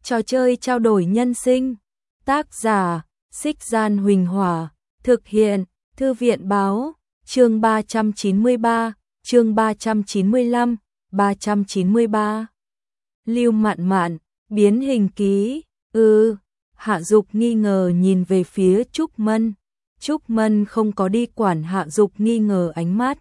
Trò chơi trao đổi nhân sinh. Tác giả: Xích Gian Huỳnh Hỏa. Thực hiện: Thư viện Báo. Chương 393, chương 395, 393. Lưu Mạn Mạn, biến hình ký. Hạ Dục nghi ngờ nhìn về phía Trúc Mân. Trúc Mân không có đi quản Hạ Dục nghi ngờ ánh mắt.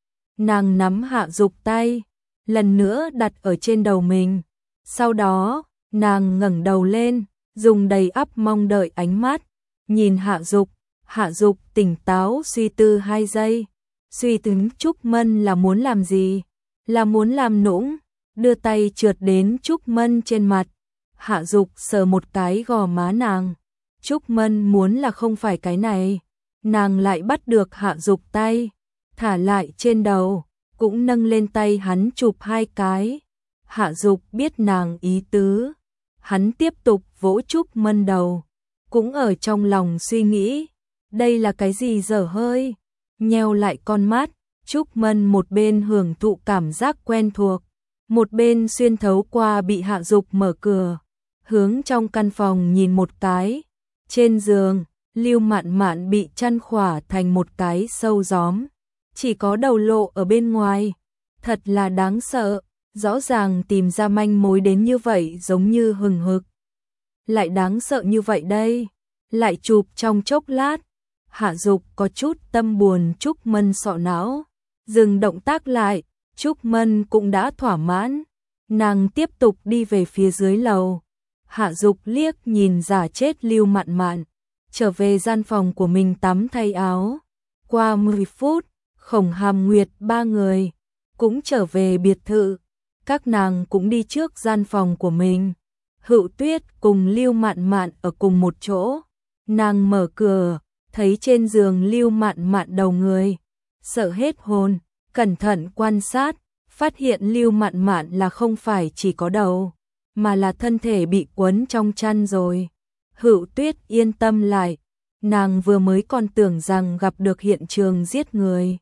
Nàng nắm Hạ Dục tay, lần nữa đặt ở trên đầu mình. Sau đó, nàng ngẩng đầu lên, dùng đầy ắp mong đợi ánh mắt, nhìn Hạ Dục. Hạ Dục tỉnh táo suy tư 2 giây. Suy tính Trúc Mân là muốn làm gì? Là muốn làm nũng? Đưa tay trượt đến Trúc Mân trên mặt. Hạ Dục sờ một cái gò má nàng. Trúc Mân muốn là không phải cái này. Nàng lại bắt được Hạ Dục tay, thả lại trên đầu, cũng nâng lên tay hắn chụp 2 cái. Hạ Dục biết nàng ý tứ, hắn tiếp tục vỗ Trúc Mân đầu, cũng ở trong lòng suy nghĩ, đây là cái gì dở hơi. Nheo lại con mắt, Trúc Mân một bên hưởng thụ cảm giác quen thuộc, một bên xuyên thấu qua bị Hạ Dục mở cửa, hướng trong căn phòng nhìn một cái. Trên giường, Lưu Mạn Mạn bị chăn khỏa thành một cái sâu gióm, chỉ có đầu lộ ở bên ngoài. Thật là đáng sợ, rõ ràng tìm ra manh mối đến như vậy giống như hừng hực. Lại đáng sợ như vậy đây, lại chụp trong chốc lát. Hạ Dục có chút tâm buồn Trúc Mân sọ não, dừng động tác lại, Trúc Mân cũng đã thỏa mãn. Nàng tiếp tục đi về phía dưới lầu. Hạ Dục liếc nhìn giả chết Lưu Mạn Mạn, trở về gian phòng của mình tắm thay áo. Qua 10 phút, Khổng Hàm Nguyệt 3 người cũng trở về biệt thự. Các nàng cũng đi trước gian phòng của mình. Hựu Tuyết cùng Lưu Mạn Mạn ở cùng một chỗ. Nàng mở cửa, thấy trên giường Lưu Mạn Mạn đầu người, sợ hết hồn, cẩn thận quan sát, phát hiện Lưu Mạn Mạn là không phải chỉ có đầu, mà là thân thể bị quấn trong chăn rồi. Hựu Tuyết yên tâm lại, nàng vừa mới còn tưởng rằng gặp được hiện trường giết người.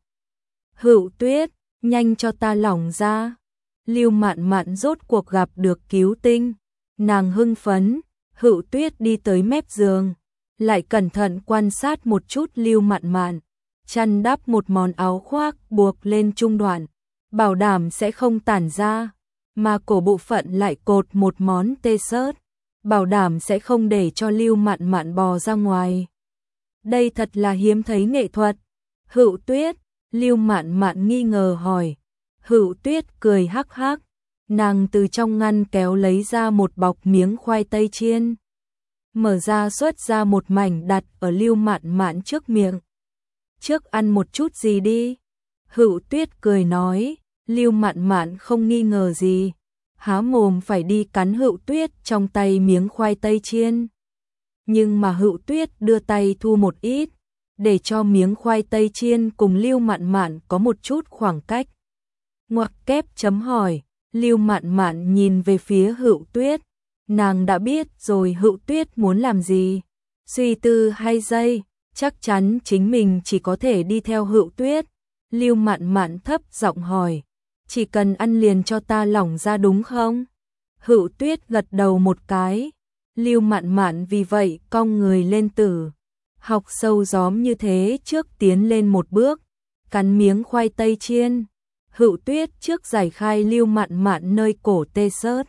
Hựu Tuyết, nhanh cho ta lỏng ra. Lưu Mạn Mạn rốt cuộc gặp được cứu tinh, nàng hưng phấn. Hựu Tuyết đi tới mép giường, lại cẩn thận quan sát một chút Lưu Mạn Mạn, chăn đắp một món áo khoác buộc lên trung đoạn, bảo đảm sẽ không tản ra, mà cổ bộ phận lại cột một món t-shirt, bảo đảm sẽ không để cho Lưu Mạn Mạn bò ra ngoài. Đây thật là hiếm thấy nghệ thuật. Hựu Tuyết, Lưu Mạn Mạn nghi ngờ hỏi. Hựu Tuyết cười hắc hắc, nàng từ trong ngăn kéo lấy ra một bọc miếng khoai tây chiên, mở ra xuất ra một mảnh đặt ở Lưu Mạn Mạn trước miệng. Trước ăn một chút gì đi. Hựu Tuyết cười nói. Lưu Mạn Mạn không nghi ngờ gì, há mồm phải đi cắn Hựu Tuyết trong tay miếng khoai tây chiên. Nhưng mà Hựu Tuyết đưa tay thu một ít, để cho miếng khoai tây chiên cùng Lưu Mạn Mạn có một chút khoảng cách. Ngoặc kép chấm hỏi. Lưu Mạn Mạn nhìn về phía Hựu Tuyết, nàng đã biết rồi Hựu Tuyết muốn làm gì. Suy tư 2 giây, chắc chắn chính mình chỉ có thể đi theo Hựu Tuyết. Lưu Mạn Mạn thấp giọng hỏi, chỉ cần ăn liền cho ta lỏng ra đúng không? Hựu Tuyết gật đầu một cái. Lưu Mạn Mạn vì vậy cong người lên tử, học sâu gióm như thế trước tiến lên một bước, cắn miếng khoai tây chiên. Hựu Tuyết trước giải khai Lưu Mạn Mạn nơi cổ t-shirt,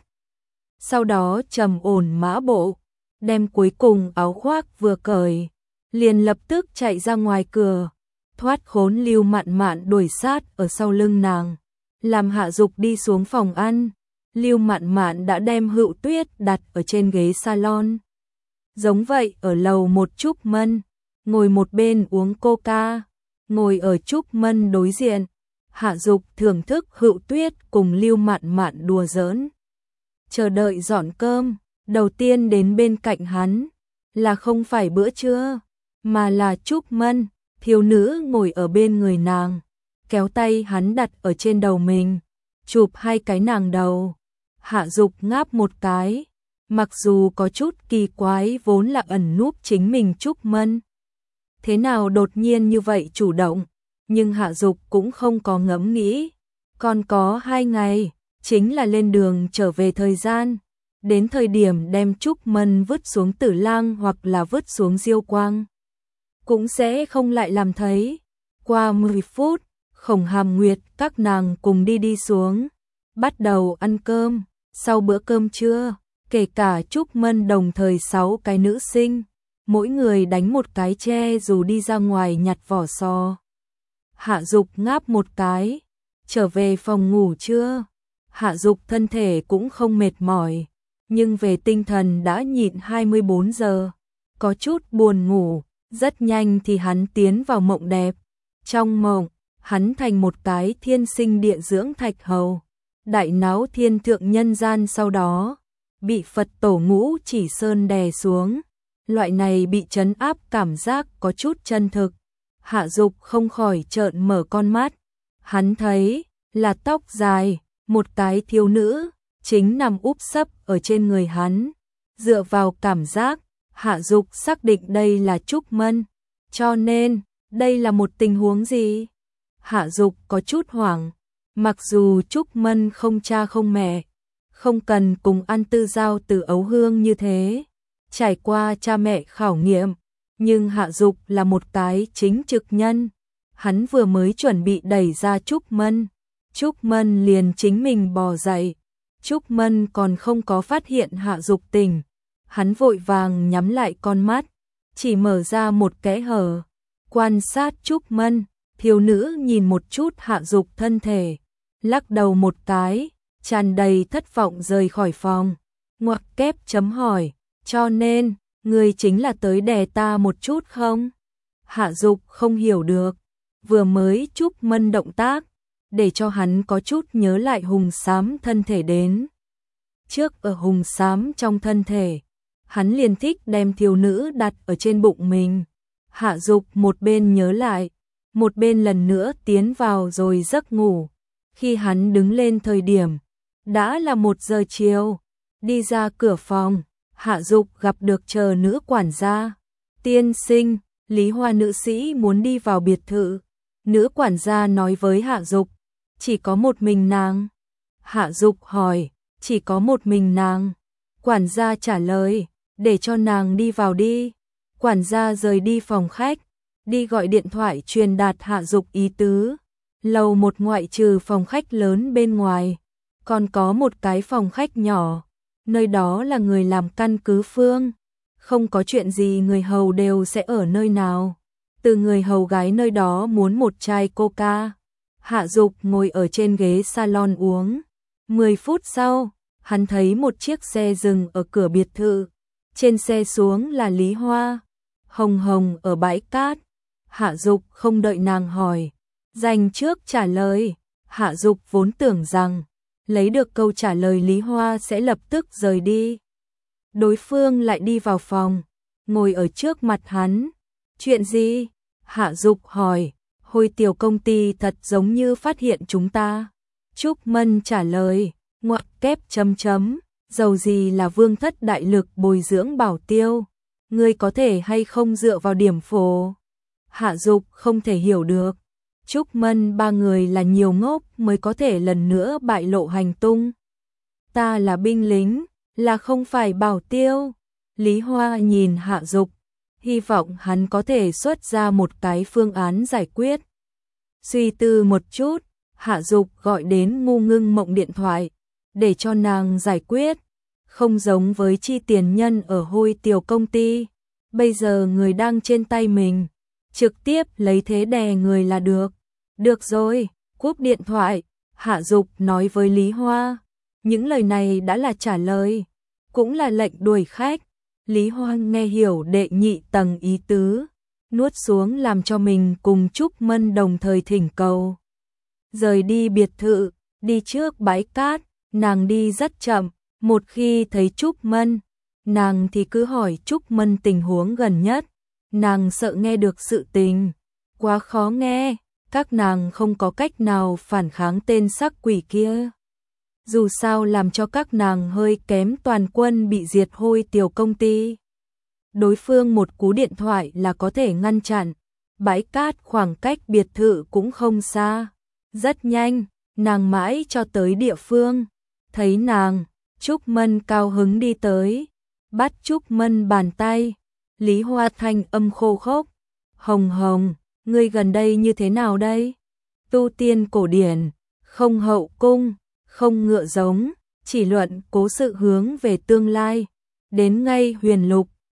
sau đó trầm ổn mã bộ, đem cuối cùng áo khoác vừa cởi, liền lập tức chạy ra ngoài cửa, thoát khốn Lưu Mạn Mạn đuổi sát ở sau lưng nàng, làm Hạ Dục đi xuống phòng ăn. Lưu Mạn Mạn đã đem Hựu Tuyết đặt ở trên ghế salon. Giống vậy ở lầu một Trúc Mân, ngồi một bên uống coca, ngồi ở Trúc Mân đối diện. Hạ Dục thưởng thức Hựu Tuyết cùng Lưu Mạn Mạn đùa giỡn. Chờ đợi dọn cơm, đầu tiên đến bên cạnh hắn là không phải bữa trưa, mà là Trúc Mân, thiếu nữ ngồi ở bên người nàng, kéo tay hắn đặt ở trên đầu mình, chụp 2 cái nàng đầu. Hạ Dục ngáp một cái, mặc dù có chút kỳ quái vốn là ẩn núp chính mình Trúc Mân. Thế nào đột nhiên như vậy chủ động, nhưng Hạ Dục cũng không có ngẫm nghĩ. Còn có 2 ngày, chính là lên đường trở về thời gian. đến thời điểm đem Trúc Mân vứt xuống Tử Lang hoặc là vứt xuống Diêu Quang, cũng sẽ không lại làm thấy. Qua 10 phút, Khổng Hàm Nguyệt các nàng cùng đi xuống, bắt đầu ăn cơm. Sau bữa cơm trưa, kể cả Trúc Mân đồng thời 6 cái nữ sinh, mỗi người đánh một cái tre dù đi ra ngoài nhặt vỏ sò. Hạ Dục ngáp một cái, trở về phòng ngủ trưa. Hạ Dục thân thể cũng không mệt mỏi, nhưng về tinh thần đã nhịn 24 giờ, có chút buồn ngủ. Rất nhanh thì hắn tiến vào mộng đẹp. Trong mộng, hắn thành một cái thiên sinh địa dưỡng thạch hầu, đại náo thiên thượng nhân gian, sau đó bị Phật tổ Ngũ Chỉ Sơn đè xuống. Loại này bị trấn áp cảm giác có chút chân thực. Hạ Dục không khỏi trợn mở con mắt. Hắn thấy là tóc dài, một cái thiếu nữ chính nằm úp sấp ở trên người hắn. Dựa vào cảm giác, Hạ Dục xác định đây là Trúc Mân. Cho nên, đây là một tình huống gì? Hạ Dục có chút hoảng. Mặc dù Trúc Mân không cha không mẹ, không cần cùng ăn tư giao từ ấu hương như thế, trải qua cha mẹ khảo nghiệm, nhưng Hạ Dục là một cái chính trực nhân. Hắn vừa mới chuẩn bị đẩy ra Trúc Mân, Trúc Mân liền chính mình bò dậy. Trúc Mân còn không có phát hiện Hạ Dục tỉnh, hắn vội vàng nhắm lại con mắt, chỉ mở ra một kẽ hở, quan sát Trúc Mân. Thiếu nữ nhìn một chút Hạ Dục thân thể, lắc đầu một cái, tràn đầy thất vọng rời khỏi phòng. Ngoặc kép chấm hỏi, cho nên, người chính là tới đè ta một chút không? Hạ Dục không hiểu được, vừa mới Trúc Mân động tác, để cho hắn có chút nhớ lại Hùng Xám thân thể đến. Trước ở Hùng Xám trong thân thể, hắn liền thích đem thiếu nữ đặt ở trên bụng mình. Hạ Dục một bên nhớ lại, một bên lần nữa tiến vào rồi giấc ngủ. Khi hắn đứng lên thời điểm, đã là 1 giờ chiều. Đi ra cửa phòng, Hạ Dục gặp được chờ nữ quản gia. Tiên sinh, Lý Hoa nữ sĩ muốn đi vào biệt thự. Nữ quản gia nói với Hạ Dục, chỉ có một mình nàng. Hạ Dục hỏi, chỉ có một mình nàng? Quản gia trả lời, để cho nàng đi vào đi. Quản gia rời đi phòng khách, đi gọi điện thoại truyền đạt Hạ Dục ý tứ. Lầu 1 ngoại trừ phòng khách lớn bên ngoài, còn có một cái phòng khách nhỏ, nơi đó là người làm căn cứ phương. Không có chuyện gì người hầu đều sẽ ở nơi nào. Từ người hầu gái nơi đó muốn một chai coca. Hạ Dục ngồi ở trên ghế salon uống. 10 phút sau, hắn thấy một chiếc xe dừng ở cửa biệt thự. Trên xe xuống là Lý Hoa, Hồng Hồng ở bãi cát. Hạ Dục không đợi nàng hỏi, dành trước trả lời. Hạ Dục vốn tưởng rằng lấy được câu trả lời Lý Hoa sẽ lập tức rời đi. Đối phương lại đi vào phòng, ngồi ở trước mặt hắn. Chuyện gì? Hạ Dục hỏi. Hồi tiểu công ty thật giống như phát hiện chúng ta. Trúc Mân trả lời. Ngoặc kép chấm chấm. Dầu gì là vương thất đại lực bồi dưỡng bảo tiêu, ngươi có thể hay không dựa vào điểm phổ? Hạ Dục không thể hiểu được. Trúc Mân ba người là nhiều ngốc mới có thể lần nữa bại lộ hành tung. Ta là binh lính, là không phải bảo tiêu. Lý Hoa nhìn Hạ Dục, hy vọng hắn có thể xuất ra một cái phương án giải quyết. Suy tư một chút, Hạ Dục gọi đến Ngu Ngưng Mộng điện thoại, để cho nàng giải quyết. Không giống với chi tiền nhân ở Hôi tiểu công ty, bây giờ người đang trên tay mình, trực tiếp lấy thế đè người là được. Được rồi, cúp điện thoại, Hạ Dục nói với Lý Hoa. Những lời này đã là trả lời, cũng là lệnh đuổi khách. Lý Hoa nghe hiểu đệ nhị tầng ý tứ, nuốt xuống làm cho mình cùng Trúc Mân đồng thời thỉnh cầu. Rời đi biệt thự, đi trước bãi cát, nàng đi rất chậm. Một khi thấy Trúc Mân, nàng thì cứ hỏi Trúc Mân tình huống gần nhất. Nàng sợ nghe được sự tình quá khó nghe, các nàng không có cách nào phản kháng tên sắc quỷ kia. Dù sao làm cho các nàng hơi kém toàn quân bị diệt Hôi tiểu công ty. Đối phương một cú điện thoại là có thể ngăn chặn. Bãi cát khoảng cách biệt thự cũng không xa. Rất nhanh, nàng mãi cho tới địa phương. Thấy nàng, Trúc Mân cao hứng đi tới, bắt Trúc Mân bàn tay. Lý Hoa thanh âm khô khốc, Hồng Hồng, ngươi gần đây như thế nào đây? Tu tiên cổ điển, không hậu cung, không ngựa giống, chỉ luận cố sự hướng về tương lai. Đến ngay Huyền Lục,